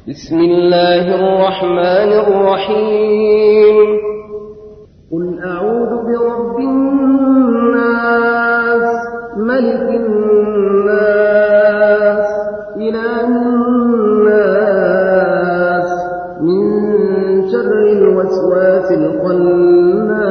بسم الله الرحمن الرحيم. قل أعوذ برب الناس ملك الناس إله الناس من شر الوسواس الخناس